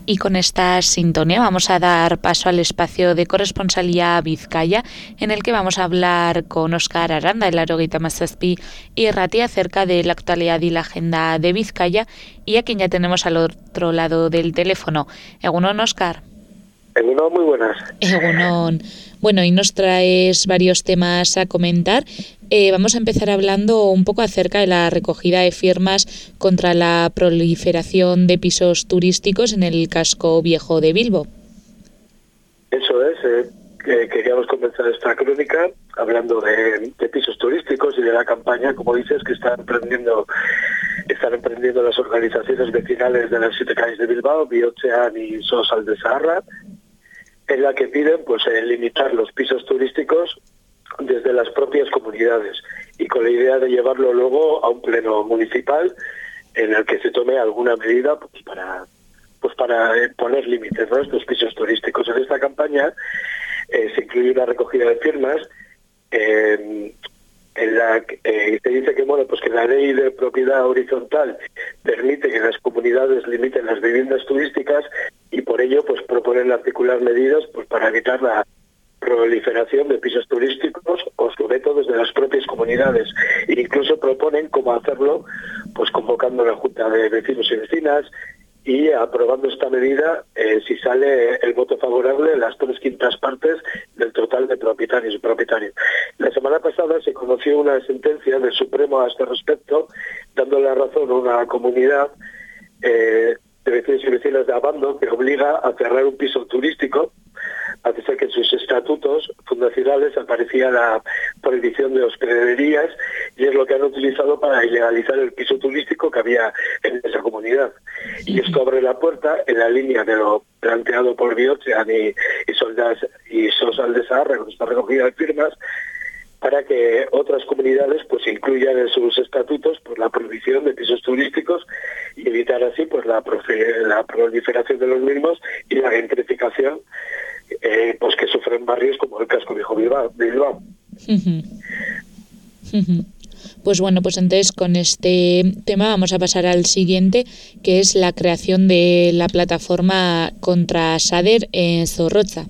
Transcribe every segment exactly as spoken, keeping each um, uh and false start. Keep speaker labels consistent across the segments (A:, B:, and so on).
A: Y con esta sintonía vamos a dar paso al espacio de corresponsalía Vizcaya, en el que vamos a hablar con Óscar Aranda, el Laurogeita Hamazazpi y Rati, acerca de la actualidad y la agenda de Vizcaya, y a quien ya tenemos al otro lado del teléfono. Egunon, Óscar.
B: Egunon, muy buenas.
A: Egunon. Bueno, y nos traes varios temas a comentar. Eh, vamos a empezar hablando un poco acerca de la recogida de firmas contra la proliferación de pisos turísticos en el casco viejo de Bilbo.
B: Eso es, eh, que queríamos comenzar esta crónica hablando de, de pisos turísticos y de la campaña, como dices, que están emprendiendo, están emprendiendo las organizaciones vecinales de las siete calles de Bilbao, Bihotzean y Sosal de Zaharra, en la que piden pues eh, limitar los pisos turísticos desde las propias comunidades y con la idea de llevarlo luego a un pleno municipal en el que se tome alguna medida pues, para pues para eh, poner límites, ¿no?, a estos pisos turísticos. En esta campaña eh, se incluye una recogida de firmas eh, en la que eh, se dice que bueno pues que la ley de propiedad horizontal permite que las comunidades limiten las viviendas turísticas y por ello pues proponen articular medidas pues para evitar la proliferación de pisos turísticos o sobre todo desde las propias comunidades. E incluso proponen cómo hacerlo pues convocando la Junta de Vecinos y Vecinas y aprobando esta medida eh, si sale el voto favorable en las tres quintas partes del total de propietarios y propietarios. La semana pasada se conoció una sentencia del Supremo a este respecto, dando la razón a una comunidad eh, de vecinos y vecinas de Abando que obliga a cerrar un piso turístico, a pesar que en sus estatutos fundacionales aparecía la prohibición de hospederías y es lo que han utilizado para ilegalizar el piso turístico que había en esa comunidad. Y esto abre la puerta en la línea de lo planteado por Bihotzean y, y, Soldas, y Sosal de Zaharra con esta recogida de firmas, para que otras comunidades pues incluyan en sus estatutos pues la prohibición de pisos turísticos y evitar así pues la, la proliferación de los mismos y la gentrificación eh, pues que sufren barrios como el casco viejo de Bilbao.
A: Pues bueno, pues entonces con este tema vamos a pasar al siguiente, que es la creación de la plataforma contra Sader en Zorrotza.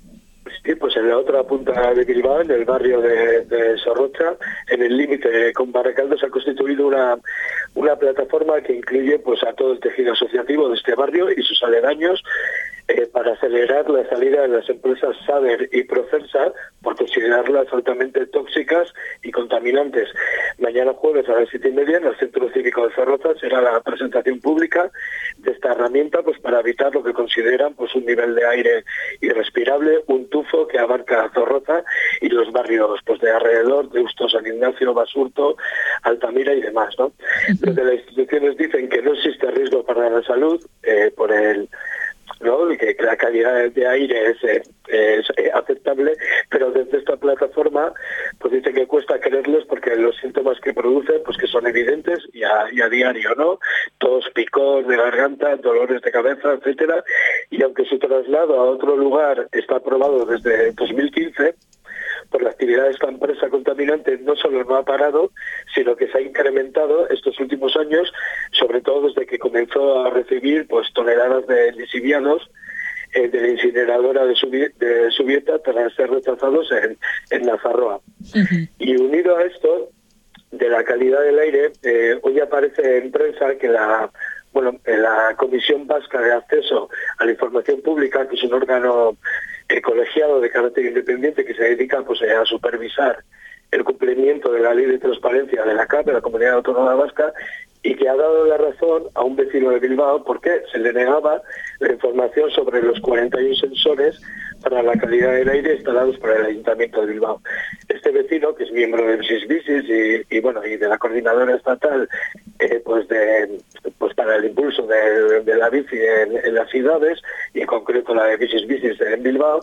B: Sí, pues en la otra punta de Bilbao, en el barrio de, de Zorrotza, en el límite con Baracaldo, se ha constituido una, una plataforma que incluye pues a todo el tejido asociativo de este barrio y sus aledaños eh, para acelerar la salida de las empresas Sader y Procersa por considerarlas altamente tóxicas y contaminantes. Mañana jueves a las siete y media en el Centro Cívico de Zorrotza será la presentación pública de esta herramienta pues para evitar lo que consideran pues un nivel de aire irrespirable, un tufo que abarca Zorrotza y los barrios pues de alrededor, de Deusto, San Ignacio, Basurto, Altamira y demás, ¿no? Desde las instituciones dicen que no existe riesgo para la salud eh, por el ¿no? Y que la calidad de aire es, es, es aceptable, pero desde esta plataforma pues dice que cuesta creerles porque los síntomas que producen pues que son evidentes y a, y a diario, ¿no? Tos, picor de garganta, dolores de cabeza, etcétera, y aunque su traslado a otro lugar está aprobado desde dos mil quince, por la actividad de esta empresa contaminante no solo no ha parado, sino que se ha incrementado estos últimos años, sobre todo desde que comenzó a recibir pues toneladas de lisivianos eh, de la incineradora de, Subi- de Subieta tras ser rechazados en, en Nazarroa. Uh-huh. Y unido a esto, de la calidad del aire, eh, hoy aparece en prensa que la bueno en la Comisión Vasca de Acceso a la Información Pública, que es un órgano eh, colegiado de carácter independiente que se dedica pues, a supervisar el cumplimiento de la Ley de Transparencia de la C A P, de la Comunidad Autónoma Vasca, y que ha dado la razón a un vecino de Bilbao porque se le negaba la información sobre los cuarenta y uno sensores para la calidad del aire instalados por el Ayuntamiento de Bilbao. Este vecino, que es miembro de Bicis Bicis y, y bueno y de la coordinadora estatal eh, pues de pues para el impulso de, de la bici en, en las ciudades, y en concreto la de Bicis Bicis en Bilbao,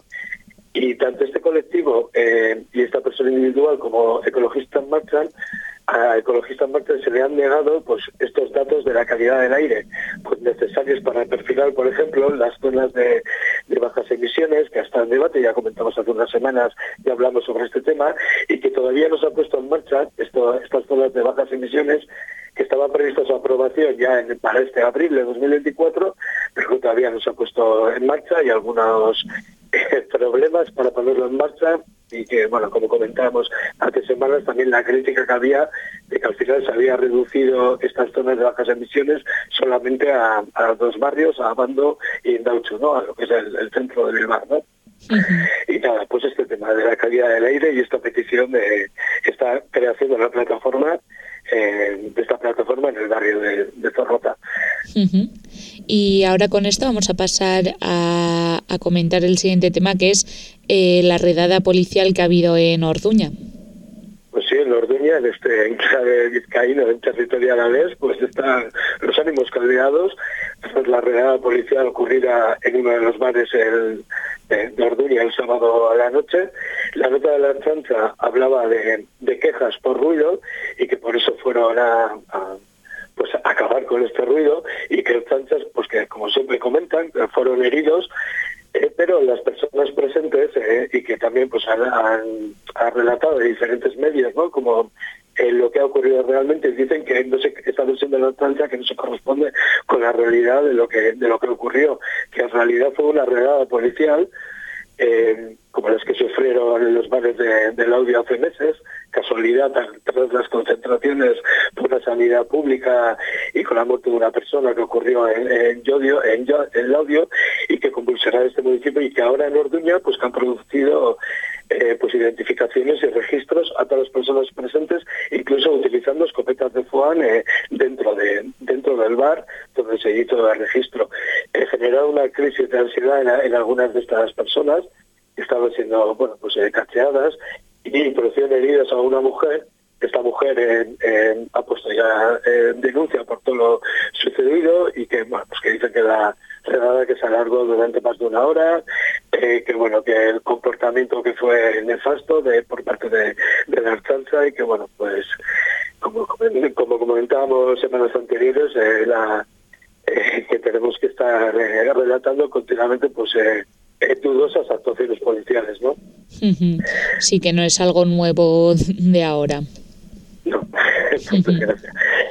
B: y tanto este colectivo eh, y esta persona individual como Ecologistas en Marcha, a Ecologistas en Marcha se le han negado pues estos datos de la calidad del aire pues necesarios para perfilar, por ejemplo, las zonas de, de bajas emisiones, que hasta en debate, ya comentamos hace unas semanas, ya hablamos sobre este tema, y que todavía no se ha puesto en marcha esto, estas zonas de bajas emisiones que estaba prevista su aprobación ya en, para este abril de dos mil veinticuatro, pero que todavía no se ha puesto en marcha, y algunos eh, problemas para ponerlo en marcha, y que, bueno, como comentábamos hace semanas, también la crítica que había de que al final se había reducido estas zonas de bajas emisiones solamente a, a dos barrios, a Abando y Indautxu, ¿no? A lo que es el, el centro de Bilbao, ¿no? Uh-huh. Y nada, pues este tema de la calidad del aire y esta petición de esta creación de la plataforma, eh, de esta plataforma en el barrio de, de Zorrota.
A: Uh-huh. Y ahora con esto vamos a pasar a, a comentar el siguiente tema, que es eh, la redada policial que ha habido en Orduña.
B: Pues sí, en Orduña, en este enclave vizcaíno, en territorio alavés, pues están los ánimos caldeados tras la redada policial ocurrida en uno de los bares el, de, de Orduña el sábado a la noche. La nota de la Ertzaintza hablaba de, de quejas por ruido y que por eso fueron a, a pues a acabar con este ruido, y que Ertzaitzas, pues que como siempre comentan, fueron heridos. Eh, pero las personas presentes, eh, y que también pues han, han, han relatado de diferentes medios, ¿no? Como eh, lo que ha ocurrido realmente, dicen que no se, esta versión de la Ertzaintza que no se corresponde con la realidad de lo que de lo que ocurrió, que en realidad fue una redada policial, eh, como las que sufrieron en los bares de, de Laudio hace meses, casualidad tras las concentraciones por la sanidad pública y con la muerte de una persona que ocurrió en, en Llodio, en, en Laudio, y que convulsionó este municipio, y que ahora en Orduña pues que han producido eh, pues identificaciones y registros a todas las personas presentes, incluso utilizando escopetas de Foam eh, dentro de dentro del bar donde se hizo el registro. Eh, generó una crisis de ansiedad en, en algunas de estas personas que estaban siendo, bueno, pues eh, cacheadas, y producieron heridas a una mujer. Esta mujer eh, eh, ha puesto ya eh, denuncia por todo lo sucedido, y que, bueno, pues que dicen que la redada que se alargó durante más de una hora, eh, que bueno, que el comportamiento que fue nefasto de por parte de, de la Ertzaintza, y que bueno, pues como, como comentábamos semanas anteriores, eh, la, eh, que tenemos que estar eh, relatando continuamente pues eh, Eh, dudosas actuaciones policiales, ¿no?
A: Uh-huh. Sí, que no es algo nuevo de ahora.
B: No, muchas gracias.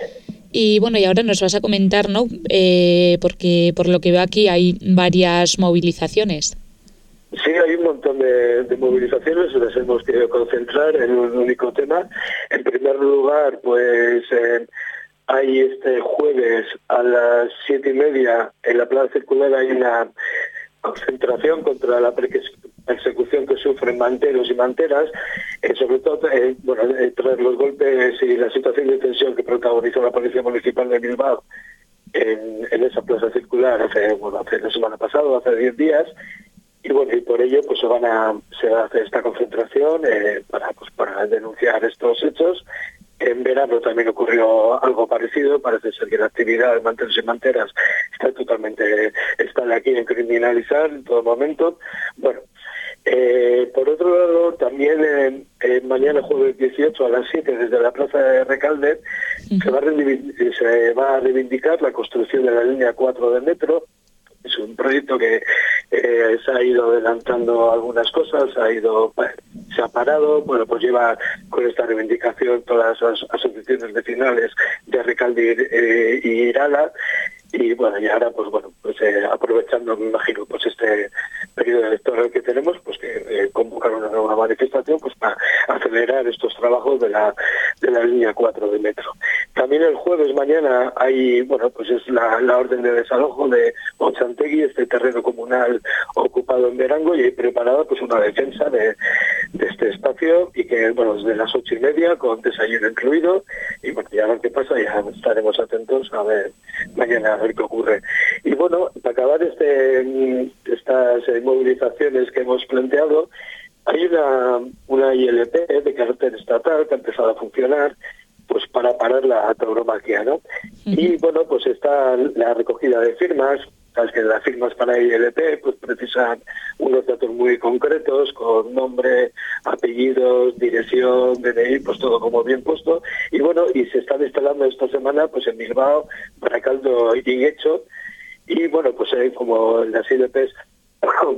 A: Y bueno, y ahora nos vas a comentar, ¿no? Eh, porque por lo que veo aquí hay varias movilizaciones.
B: Sí, hay un montón de, de movilizaciones, las hemos querido concentrar en un único tema. En primer lugar, pues eh, hay este jueves a las siete y media en la Plaza Circular hay una concentración contra la persecución que sufren manteros y manteras, eh, sobre todo eh, bueno, eh, tras los golpes y la situación de tensión que protagonizó la Policía Municipal de Bilbao en, en esa plaza circular hace, bueno, hace la semana pasada, hace diez días, y bueno, y por ello pues se van a se hace esta concentración eh, para pues para denunciar estos hechos. En verano también ocurrió algo parecido, parece ser que la actividad de manteros y manteras está totalmente, está aquí en criminalizar en todo momento. Bueno, eh, por otro lado, también eh, eh, mañana jueves dieciocho a las siete desde la Plaza de Recalde uh-huh. se, va a se va a reivindicar la construcción de la línea cuatro del metro. Es un proyecto que eh, se ha ido adelantando algunas cosas, ha ido se ha parado, bueno, pues lleva con esta reivindicación todas las asociaciones vecinales de Recalde eh, y Irala, y bueno, y ahora pues bueno, pues eh, aprovechando, me imagino, pues este periodo electoral que tenemos, pues que eh, convocar una nueva manifestación pues para acelerar estos trabajos de la de la línea cuatro del metro. También el jueves mañana hay, bueno, pues es la, la orden de desalojo de Otxantegui, este terreno comunal ocupado en Berango, y hay preparada pues una defensa de, de este espacio, y que, bueno, desde las ocho y media con desayuno incluido, y bueno, ya a ver qué pasa, ya estaremos atentos a ver mañana a ver qué ocurre. Y bueno, para acabar este estas eh, movilizaciones que hemos planteado, hay una, una I L P de carácter estatal que ha empezado a funcionar pues para parar la tauromaquia, ¿no? Uh-huh. Y bueno, pues está la recogida de firmas. Sabes que las firmas para I L P pues precisan unos datos muy concretos, con nombre, apellidos, dirección, D N I, pues todo como bien puesto. Y bueno, y se están instalando esta semana pues en Bilbao, Baracaldo y Guecho. Y bueno, pues eh, como las I L Ps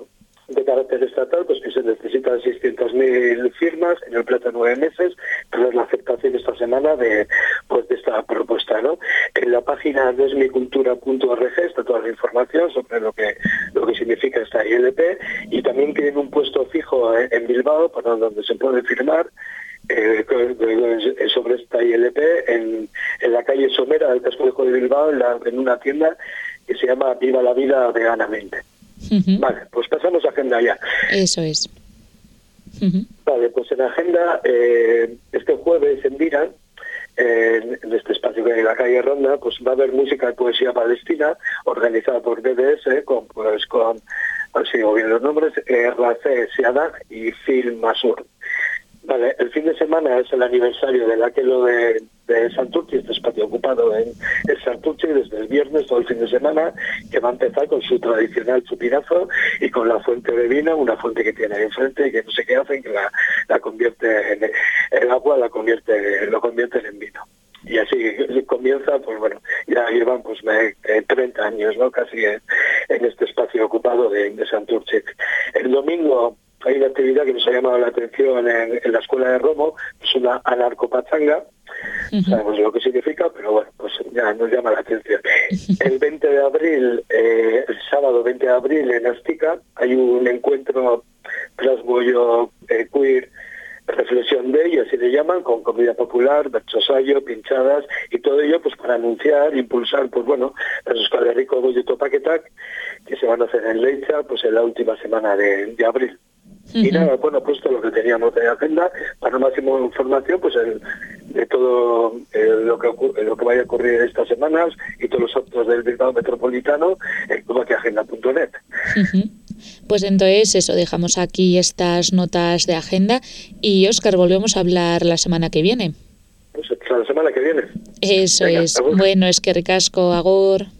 B: de carácter estatal, pues que se necesitan seiscientas mil firmas en el plazo de nueve meses, tras la aceptación esta semana de, pues, de esta propuesta, ¿no? En la página desmicultura punto org está toda la información sobre lo que lo que significa esta I L P, y también tienen un puesto fijo en Bilbao, para donde se puede firmar eh, sobre esta I L P en, en la calle Somera del casco viejo de Bilbao, en, la, en una tienda que se llama Viva la Vida Veganamente. Uh-huh. Vale, pues pasamos a agenda ya.
A: Eso es.
B: Uh-huh. Vale, pues en agenda, eh, este jueves en Vira, eh, en este espacio que hay en la calle Ronda, pues va a haber música y poesía palestina, organizada por B D S, con, pues con, así o bien los nombres, eh, Racé Siadag y Phil Masur. Vale, el fin de semana es el aniversario del aquelo de, de Santurtzi, este espacio ocupado en el Santurtzi desde el viernes todo el fin de semana, que va a empezar con su tradicional chupinazo y con la fuente de vino, una fuente que tiene ahí enfrente y que no sé qué hacen, que la, la convierte en el agua, la convierte, lo convierten en vino. Y así comienza, pues bueno, ya llevan pues treinta años, ¿no? Casi en, en este espacio ocupado de, de Santurtzi. El domingo hay una actividad que nos ha llamado la atención en, en la escuela de Romo, es una anarcopachanga, uh-huh. Sabemos lo que significa, pero bueno, pues ya nos llama la atención. El veinte de abril, eh, el sábado veinte de abril en Astica, hay un encuentro trasbollo eh, queer, reflexión de y así le llaman, con comida popular, bertsosaio, pinchadas y todo ello pues para anunciar, impulsar, pues bueno, las Euskal Herriko Goyo Topaketak que se van a hacer en Leiza pues en la última semana de, de abril. Uh-huh. Y nada, bueno, puesto lo que teníamos de agenda, para máxima información, pues el, de todo eh, lo que ocurre, lo que vaya a ocurrir estas semanas y todos los actos del Bilbao Metropolitano en cubaquiagenda punto net.
A: Uh-huh. Pues entonces eso, dejamos aquí estas notas de agenda y Óscar, volvemos a hablar la semana que viene.
B: Pues la semana que viene.
A: Eso Venga, es. Agur. Bueno, es que ricasco, agur.